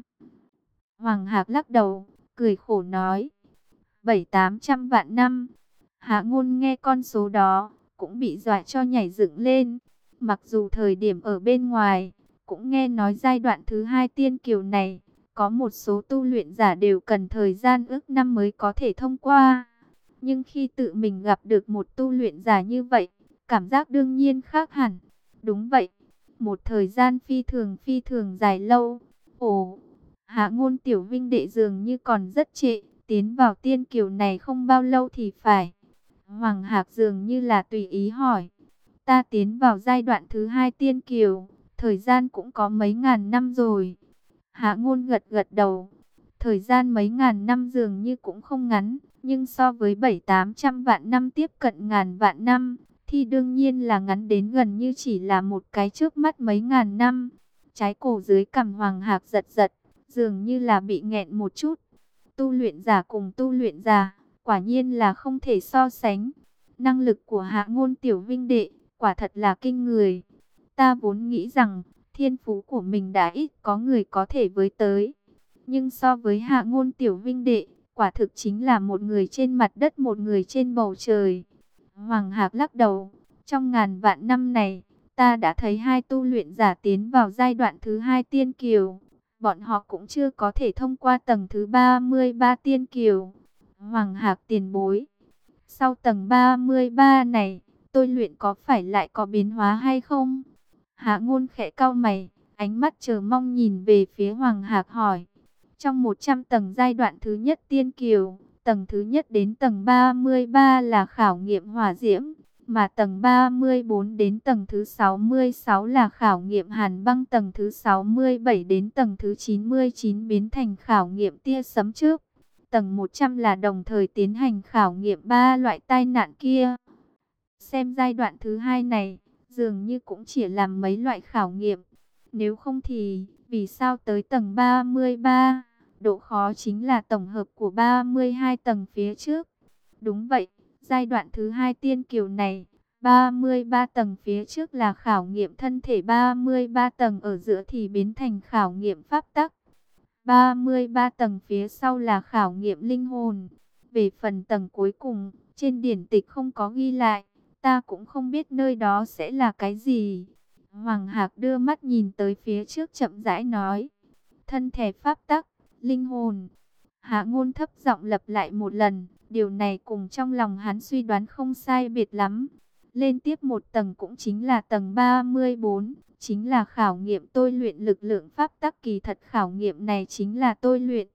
Hoàng Hạc lắc đầu, cười khổ nói, 700-800 vạn năm. Hạ Ngôn nghe con số đó, cũng bị dọa cho nhảy dựng lên. Mặc dù thời điểm ở bên ngoài, cũng nghe nói giai đoạn thứ hai tiên kiều này, có một số tu luyện giả đều cần thời gian ước năm mới có thể thông qua. Nhưng khi tự mình gặp được một tu luyện giả như vậy, cảm giác đương nhiên khác hẳn. Đúng vậy, một thời gian phi thường dài lâu. Ồ, Hạ Ngôn tiểu vinh đệ dường như còn rất trễ, tiến vào tiên kiều này không bao lâu thì phải. Hoàng Hạc dường như là tùy ý hỏi. Ta tiến vào giai đoạn thứ hai tiên kiều, thời gian cũng có mấy ngàn năm rồi. Hạ Ngôn gật gật đầu. Thời gian mấy ngàn năm dường như cũng không ngắn, nhưng so với 700-800 vạn năm tiếp cận ngàn vạn năm, thì đương nhiên là ngắn đến gần như chỉ là một cái chớp mắt mấy ngàn năm. Trái cổ dưới cằm Hoàng Hạc giật giật, dường như là bị nghẹn một chút. Tu luyện giả cùng tu luyện giả, quả nhiên là không thể so sánh. Năng lực của Hạ Ngôn tiểu vinh đệ, quả thật là kinh người. Ta vốn nghĩ rằng, thiên phú của mình đã ít có người có thể với tới. Nhưng so với Hạ Ngôn tiểu vinh đệ, quả thực chính là một người trên mặt đất, một người trên bầu trời. Hoàng Hạc lắc đầu, trong ngàn vạn năm này, ta đã thấy hai tu luyện giả tiến vào giai đoạn thứ hai tiên kiều. Bọn họ cũng chưa có thể thông qua tầng thứ 33 tiên kiều. Hoàng Hạc tiền bối. Sau tầng 33 này, tôi luyện có phải lại có biến hóa hay không? Hạ Ngôn khẽ cau mày, ánh mắt chờ mong nhìn về phía Hoàng Hạc hỏi. Trong 100 tầng giai đoạn thứ nhất tiên kiều, tầng thứ nhất đến tầng 33 là khảo nghiệm hỏa diễm, mà tầng 34 đến tầng thứ 66 là khảo nghiệm hàn băng, tầng thứ 67 đến tầng thứ 99 biến thành khảo nghiệm tia sấm trước. Tầng 100 là đồng thời tiến hành khảo nghiệm ba loại tai nạn kia. Xem giai đoạn thứ hai này, dường như cũng chỉ làm mấy loại khảo nghiệm. Nếu không thì, vì sao tới tầng 33? Độ khó chính là tổng hợp của 32 tầng phía trước. Đúng vậy, giai đoạn thứ hai tiên kiều này, 33 tầng phía trước là khảo nghiệm thân thể, 33 tầng ở giữa thì biến thành khảo nghiệm pháp tắc. 33 tầng phía sau là khảo nghiệm linh hồn. Về phần tầng cuối cùng, trên điển tịch không có ghi lại, ta cũng không biết nơi đó sẽ là cái gì. Hoàng Hạc đưa mắt nhìn tới phía trước chậm rãi nói. Thân thể pháp tắc, linh hồn. Hạ Ngôn thấp giọng lặp lại một lần, điều này cùng trong lòng hắn suy đoán không sai biệt lắm. Lên tiếp một tầng cũng chính là tầng 34, chính là khảo nghiệm tôi luyện lực lượng pháp tắc. Kỳ thật khảo nghiệm này chính là tôi luyện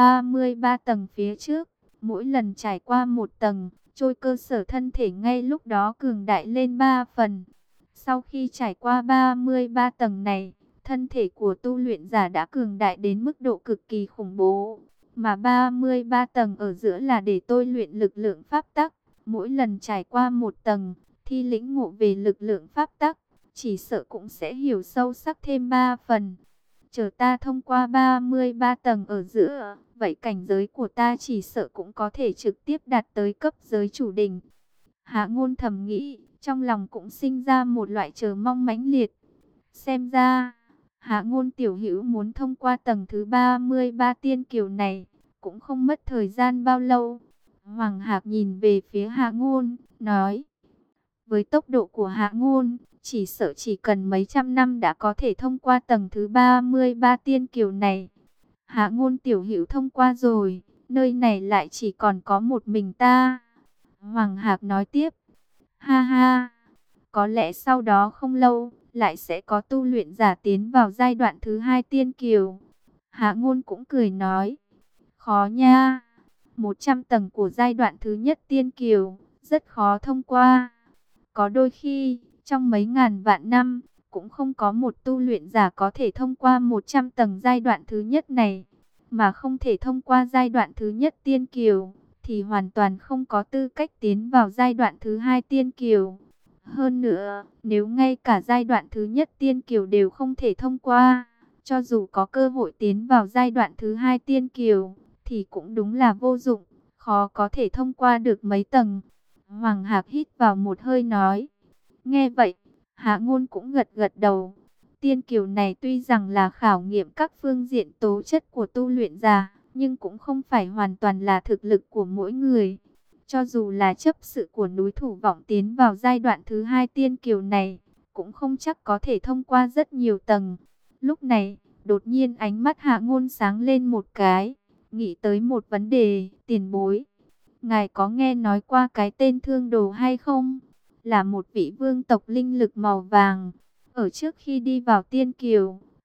33 tầng phía trước. Mỗi lần trải qua một tầng, trôi cơ sở thân thể ngay lúc đó cường đại lên 3 phần. Sau khi trải qua 33 tầng này, thân thể của tu luyện giả đã cường đại đến mức độ cực kỳ khủng bố. Mà 33 tầng ở giữa là để tôi luyện lực lượng pháp tắc. Mỗi lần trải qua một tầng, thi lĩnh ngộ về lực lượng pháp tắc, chỉ sợ cũng sẽ hiểu sâu sắc thêm 3 phần. Chờ ta thông qua 33 tầng ở giữa, vậy cảnh giới của ta chỉ sợ cũng có thể trực tiếp đạt tới cấp giới chủ đỉnh. Hạ Ngôn thầm nghĩ, trong lòng cũng sinh ra một loại chờ mong mãnh liệt. Xem ra, Hạ Ngôn tiểu hữu muốn thông qua tầng thứ 33 tiên kiều này, cũng không mất thời gian bao lâu. Hoàng Hạc nhìn về phía Hạ Ngôn, nói. Với tốc độ của Hạ Ngôn, chỉ sợ chỉ cần mấy trăm năm đã có thể thông qua tầng thứ 33 tiên kiều này. Hạ Ngôn tiểu hữu thông qua rồi, nơi này lại chỉ còn có một mình ta. Hoàng Hạc nói tiếp. Ha ha, có lẽ sau đó không lâu, lại sẽ có tu luyện giả tiến vào giai đoạn thứ hai tiên kiều. Hạ Ngôn cũng cười nói. Khó nha, 100 tầng của giai đoạn thứ nhất tiên kiều, rất khó thông qua. Có đôi khi, trong mấy ngàn vạn năm, cũng không có một tu luyện giả có thể thông qua 100 tầng giai đoạn thứ nhất này. Mà không thể thông qua giai đoạn thứ nhất tiên kiều, thì hoàn toàn không có tư cách tiến vào giai đoạn thứ hai tiên kiều. Hơn nữa, nếu ngay cả giai đoạn thứ nhất tiên kiều đều không thể thông qua, cho dù có cơ hội tiến vào giai đoạn thứ hai tiên kiều, thì cũng đúng là vô dụng, khó có thể thông qua được mấy tầng. Hoàng Hạc hít vào một hơi nói. Nghe vậy, Hạ Ngôn cũng gật gật đầu. Tiên kiều này tuy rằng là khảo nghiệm các phương diện tố chất của tu luyện giả, nhưng cũng không phải hoàn toàn là thực lực của mỗi người. Cho dù là chấp sự của núi Thủ Vọng tiến vào giai đoạn thứ hai tiên kiều này, cũng không chắc có thể thông qua rất nhiều tầng. Lúc này, đột nhiên ánh mắt Hạ Ngôn sáng lên một cái, nghĩ tới một vấn đề. Tiền bối, ngài có nghe nói qua cái tên Thương Đồ hay không? Là một vị vương tộc linh lực màu vàng. Ở trước khi đi vào tiên kiều,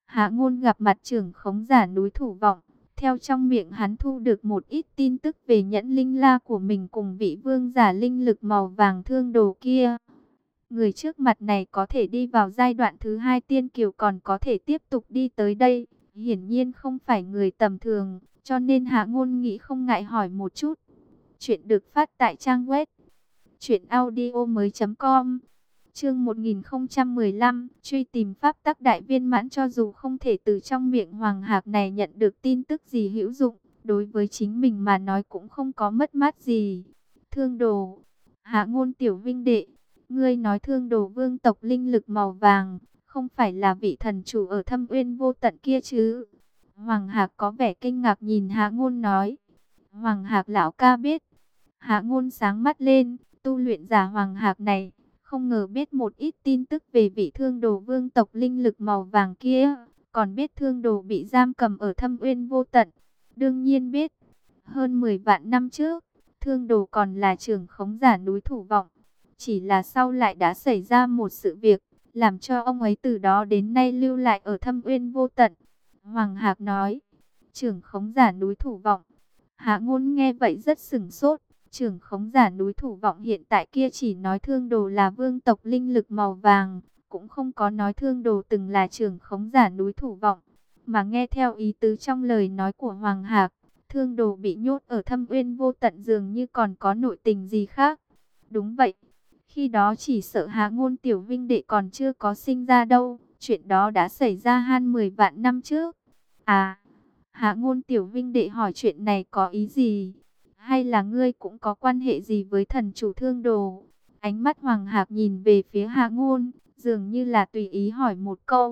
Hạ Ngôn gặp mặt trưởng khống giả núi Thủ Vọng, theo trong miệng hắn thu được một ít tin tức về nhẫn linh la của mình cùng vị vương giả linh lực màu vàng Thương Đồ kia. Người trước mặt này có thể đi vào giai đoạn thứ 2 tiên kiều, còn có thể tiếp tục đi tới đây, hiển nhiên không phải người tầm thường, cho nên Hạ Ngôn nghĩ không ngại hỏi một chút. Chuyện được phát tại trang web truyệnaudiomoi.com. Chương 1015, truy tìm pháp tắc đại viên mãn. Cho dù không thể từ trong miệng Hoàng Hạc này nhận được tin tức gì hữu dụng, đối với chính mình mà nói cũng không có mất mát gì. Thương Đồ, Hạ Ngôn tiểu vinh đệ, ngươi nói Thương Đồ vương tộc linh lực màu vàng, không phải là vị thần chủ ở Thâm Uyên vô tận kia chứ? Hoàng Hạc có vẻ kinh ngạc nhìn Hạ Ngôn nói. Hoàng Hạc lão ca biết. Hạ Ngôn sáng mắt lên, tu luyện giả Hoàng Hạc này không ngờ biết một ít tin tức về vị Thương Đồ vương tộc linh lực màu vàng kia, còn biết Thương Đồ bị giam cầm ở Thâm Uyên vô tận. Đương nhiên biết, hơn 10 vạn năm trước, Thương Đồ còn là trưởng khống giả núi Thủ Vọng. Chỉ là sau lại đã xảy ra một sự việc, làm cho ông ấy từ đó đến nay lưu lại ở Thâm Uyên vô tận. Hoàng Hạc nói, trưởng khống giả núi Thủ Vọng. Hạ Ngôn nghe vậy rất sửng sốt. Trưởng khống giả núi Thủ Vọng hiện tại kia chỉ nói Thương Đồ là vương tộc linh lực màu vàng, cũng không có nói Thương Đồ từng là trưởng khống giả núi Thủ Vọng. Mà nghe theo ý tứ trong lời nói của Hoàng Hạc, Thương Đồ bị nhốt ở Thâm Uyên vô tận dường như còn có nội tình gì khác. Đúng vậy, khi đó chỉ sợ Hạ Ngôn tiểu vinh đệ còn chưa có sinh ra đâu, chuyện đó đã xảy ra hơn 10 vạn năm trước. À, Hạ Ngôn tiểu vinh đệ hỏi chuyện này có ý gì? Hay là ngươi cũng có quan hệ gì với thần chủ Thương Đồ? Ánh mắt Hoàng Hạc nhìn về phía Hạ Ngôn, dường như là tùy ý hỏi một câu.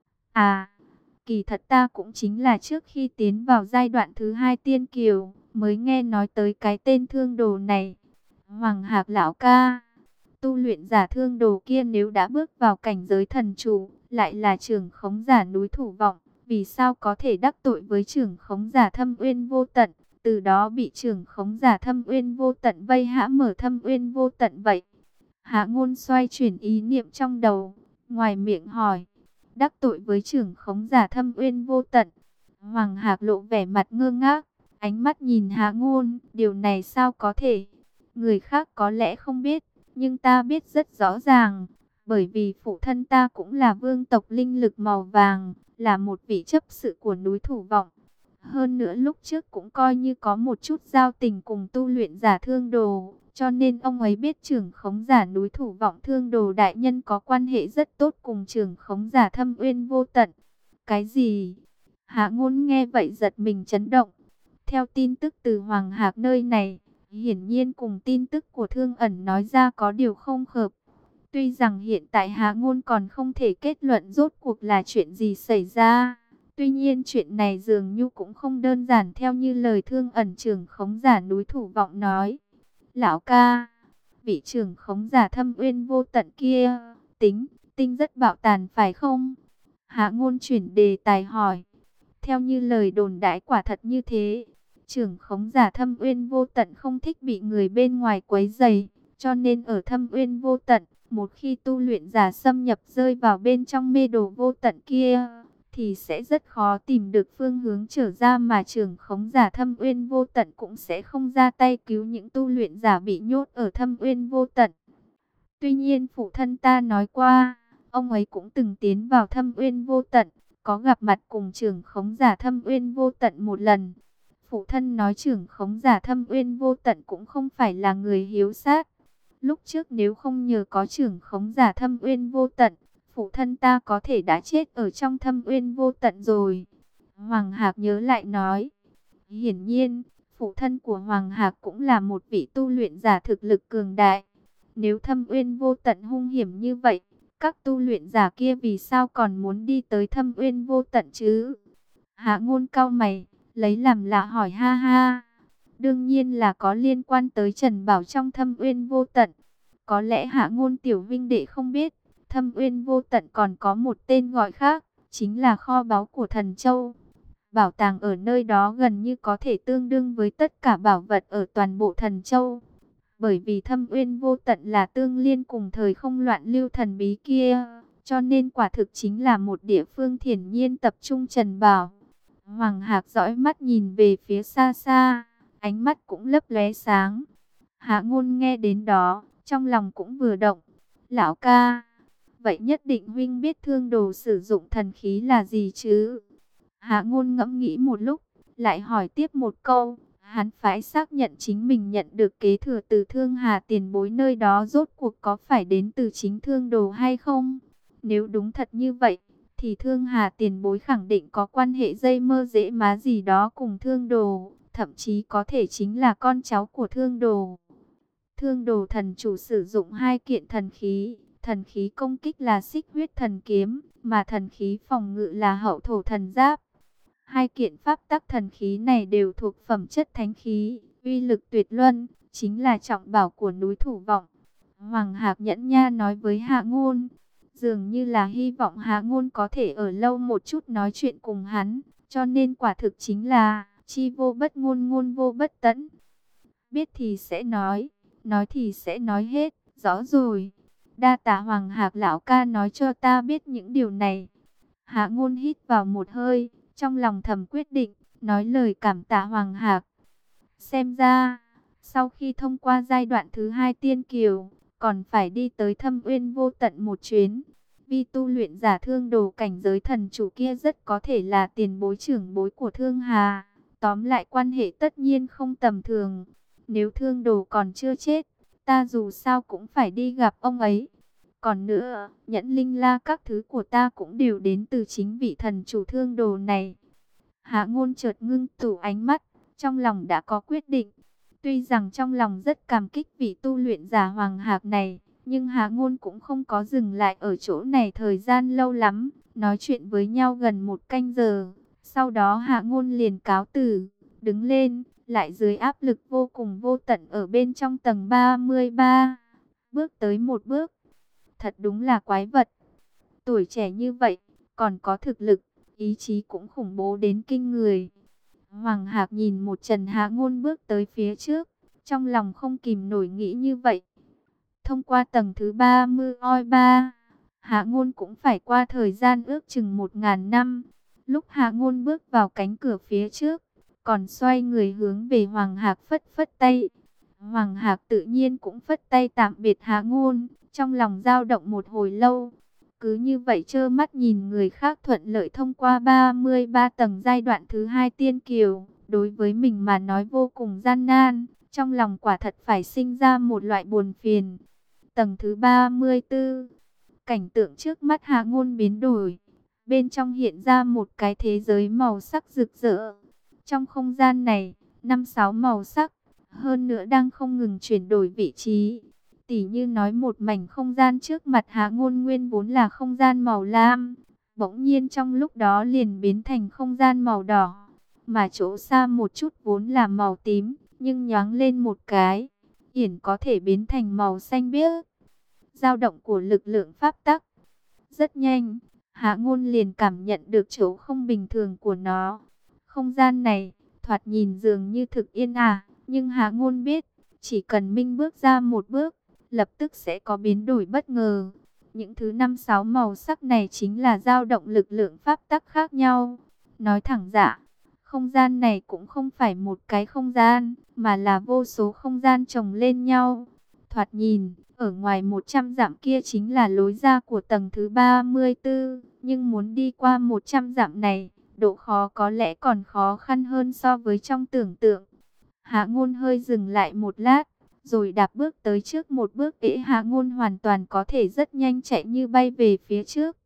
À, kỳ thật ta cũng chính là trước khi tiến vào giai đoạn thứ 2 tiên kiều, mới nghe nói tới cái tên Thương Đồ này. Hoàng Hạc lão ca, tu luyện giả Thương Đồ kia nếu đã bước vào cảnh giới thần chủ, lại là trưởng khống giả núi Thủ Vọng, vì sao có thể đắc tội với trưởng khống giả Thâm Uyên vô tận? Từ đó bị trưởng khống giả Thâm Uyên vô tận vây hãm ở Thâm Uyên vô tận vậy. Hạ Ngôn xoay chuyển ý niệm trong đầu, ngoài miệng hỏi, đắc tội với trưởng khống giả Thâm Uyên vô tận. Hoàng Hạc lộ vẻ mặt ngơ ngác, ánh mắt nhìn Hạ Ngôn, điều này sao có thể? Người khác có lẽ không biết, nhưng ta biết rất rõ ràng, bởi vì phụ thân ta cũng là vương tộc linh lực màu vàng, là một vị chấp sự của núi Thủ Vọng. Hơn nữa lúc trước cũng coi như có một chút giao tình cùng tu luyện giả Thương Đồ, cho nên ông ấy biết trưởng khống giả núi Thủ Vọng Thương Đồ đại nhân có quan hệ rất tốt cùng trưởng khống giả Thâm Uyên vô tận. Cái gì? Hạ Ngôn nghe vậy giật mình chấn động. Theo tin tức từ Hoàng Hạc nơi này, hiển nhiên cùng tin tức của Thương Ẩn nói ra có điều không hợp. Tuy rằng hiện tại Hạ Ngôn còn không thể kết luận rốt cuộc là chuyện gì xảy ra, tuy nhiên chuyện này dường như cũng không đơn giản theo như lời Thương Ẩn trưởng khống giả núi Thủ Vọng nói. Lão ca, vị trưởng khống giả Thâm Uyên vô tận kia, tinh rất bạo tàn phải không? Hạ Ngôn chuyển đề tài hỏi. Theo như lời đồn đãi quả thật như thế, trưởng khống giả Thâm Uyên vô tận không thích bị người bên ngoài quấy rầy, cho nên ở Thâm Uyên vô tận, một khi tu luyện giả xâm nhập rơi vào bên trong mê đồ vô tận kia, thì sẽ rất khó tìm được phương hướng trở ra, mà trưởng khống giả Thâm Uyên vô tận cũng sẽ không ra tay cứu những tu luyện giả bị nhốt ở Thâm Uyên vô tận. Tuy nhiên phụ thân ta nói qua, ông ấy cũng từng tiến vào Thâm Uyên vô tận, có gặp mặt cùng trưởng khống giả Thâm Uyên vô tận một lần. Phụ thân nói trưởng khống giả Thâm Uyên vô tận cũng không phải là người hiếu sát. Lúc trước nếu không nhờ có trưởng khống giả Thâm Uyên vô tận, phụ thân ta có thể đã chết ở trong Thâm Uyên vô tận rồi. Hoàng Hạc nhớ lại nói. Hiển nhiên, phụ thân của Hoàng Hạc cũng là một vị tu luyện giả thực lực cường đại. Nếu Thâm Uyên vô tận hung hiểm như vậy, các tu luyện giả kia vì sao còn muốn đi tới Thâm Uyên vô tận chứ? Hạ Ngôn cau mày, lấy làm lạ hỏi ha ha. Đương nhiên là có liên quan tới Trần Bảo trong Thâm Uyên vô tận. Có lẽ Hạ Ngôn tiểu vinh đệ không biết, Thâm Uyên vô tận còn có một tên gọi khác, chính là kho báu của Thần Châu. Bảo tàng ở nơi đó gần như có thể tương đương với tất cả bảo vật ở toàn bộ Thần Châu. Bởi vì Thâm Uyên vô tận là tương liên cùng thời không loạn lưu thần bí kia, cho nên quả thực chính là một địa phương thiền nhiên tập trung trần bảo. Hoàng Hạc dõi mắt nhìn về phía xa xa, ánh mắt cũng lấp lóe sáng. Hạ Ngôn nghe đến đó, trong lòng cũng vừa động. Lão ca, vậy nhất định huynh biết Thương Đồ sử dụng thần khí là gì chứ? Hạ Ngôn ngẫm nghĩ một lúc, lại hỏi tiếp một câu. Hắn phải xác nhận chính mình nhận được kế thừa từ Thương Hà tiền bối nơi đó rốt cuộc có phải đến từ chính Thương Đồ hay không? Nếu đúng thật như vậy, thì Thương Hà tiền bối khẳng định có quan hệ dây mơ rễ má gì đó cùng Thương Đồ, thậm chí có thể chính là con cháu của Thương Đồ. Thương Đồ thần chủ sử dụng hai kiện thần khí công kích là Xích Huyết thần kiếm, mà thần khí phòng ngự là Hậu Thổ thần giáp. Hai kiện pháp tắc thần khí này đều thuộc phẩm chất thánh khí, uy lực tuyệt luân, chính là trọng bảo của núi Thủ Vọng. Hoàng Hạc nhẫn nha nói với Hạ Ngôn, dường như là hy vọng Hạ Ngôn có thể ở lâu một chút nói chuyện cùng hắn, cho nên quả thực chính là chi vô bất ngôn, ngôn vô bất tẫn. Biết thì sẽ nói thì sẽ nói hết, rõ rồi. Đa tạ Hoàng Hạc lão ca nói cho ta biết những điều này. Hạ Ngôn hít vào một hơi, trong lòng thầm quyết định, nói lời cảm tạ Hoàng Hạc. Xem ra, sau khi thông qua giai đoạn thứ 2 tiên kiều, còn phải đi tới Thâm Uyên Vô Tận một chuyến. Vì tu luyện giả Thương Đồ cảnh giới thần chủ kia rất có thể là tiền bối trưởng bối của Thương Hà. Tóm lại quan hệ tất nhiên không tầm thường. Nếu Thương Đồ còn chưa chết, ta dù sao cũng phải đi gặp ông ấy. Còn nữa, nhẫn linh la các thứ của ta cũng đều đến từ chính vị thần chủ Thương Đồ này. Hạ Ngôn chợt ngưng tụ ánh mắt, trong lòng đã có quyết định. Tuy rằng trong lòng rất cảm kích vị tu luyện giả Hoàng Hạc này, nhưng Hạ Ngôn cũng không có dừng lại ở chỗ này thời gian lâu lắm, nói chuyện với nhau gần 1 canh giờ. Sau đó Hạ Ngôn liền cáo từ, đứng lên, lại dưới áp lực vô cùng vô tận ở bên trong tầng 33, bước tới một bước. Thật đúng là quái vật. Tuổi trẻ như vậy, còn có thực lực, ý chí cũng khủng bố đến kinh người. Hoàng Hạc nhìn một Trần Hạ Ngôn bước tới phía trước, trong lòng không kìm nổi nghĩ như vậy. Thông qua tầng thứ 33, Hạ Ngôn cũng phải qua thời gian ước chừng 1000 năm. Lúc Hạ Ngôn bước vào cánh cửa phía trước, còn xoay người hướng về Hoàng Hạc phất phất tay. Hoàng Hạc tự nhiên cũng phất tay tạm biệt Hạ Ngôn, trong lòng dao động một hồi lâu. Cứ như vậy trơ mắt nhìn người khác thuận lợi thông qua 33 tầng giai đoạn thứ 2 tiên kiều, đối với mình mà nói vô cùng gian nan, trong lòng quả thật phải sinh ra một loại buồn phiền. Tầng thứ 34, cảnh tượng trước mắt Hạ Ngôn biến đổi, bên trong hiện ra một cái thế giới màu sắc rực rỡ. Trong không gian này, 5-6 màu sắc, hơn nữa đang không ngừng chuyển đổi vị trí. Tỉ như nói một mảnh không gian trước mặt Hạ Ngôn nguyên vốn là không gian màu lam, bỗng nhiên trong lúc đó liền biến thành không gian màu đỏ, mà chỗ xa một chút vốn là màu tím, nhưng nhoáng lên một cái, yển có thể biến thành màu xanh biếc. Dao động của lực lượng pháp tắc. Rất nhanh, Hạ Ngôn liền cảm nhận được chỗ không bình thường của nó. Không gian này, thoạt nhìn dường như thực yên ả, nhưng Hạ Ngôn biết, chỉ cần minh bước ra một bước, lập tức sẽ có biến đổi bất ngờ. Những thứ 5-6 màu sắc này chính là dao động lực lượng pháp tắc khác nhau. Nói thẳng ra, không gian này cũng không phải một cái không gian, mà là vô số không gian chồng lên nhau. Thoạt nhìn, ở ngoài 100 dặm kia chính là lối ra của tầng thứ 34, nhưng muốn đi qua 100 dặm này, độ khó có lẽ còn khó khăn hơn so với trong tưởng tượng. Hạ Ngôn hơi dừng lại một lát, rồi đạp bước tới trước một bước. Hạ Ngôn hoàn toàn có thể rất nhanh chạy như bay về phía trước.